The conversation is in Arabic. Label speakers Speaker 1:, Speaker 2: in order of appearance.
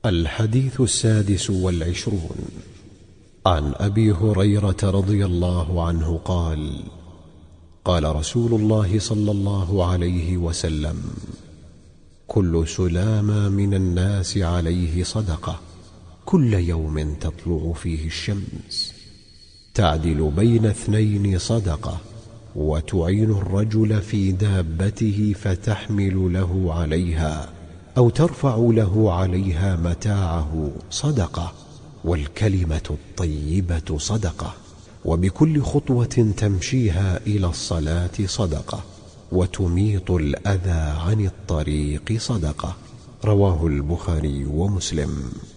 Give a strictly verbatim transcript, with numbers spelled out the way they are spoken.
Speaker 1: الحديث السادس والعشرون. عن أبي هريرة رضي الله عنه قال: قال رسول الله صلى الله عليه وسلم: كل سلامة من الناس عليه صدقة، كل يوم تطلع فيه الشمس، تعدل بين اثنين صدقة، وتعين الرجل في دابته فتحمل له عليها أو ترفع له عليها متاعه صدقة، والكلمة الطيبة صدقة، وبكل خطوة تمشيها إلى الصلاة صدقة، وتميط الأذى عن الطريق صدقة. رواه البخاري ومسلم.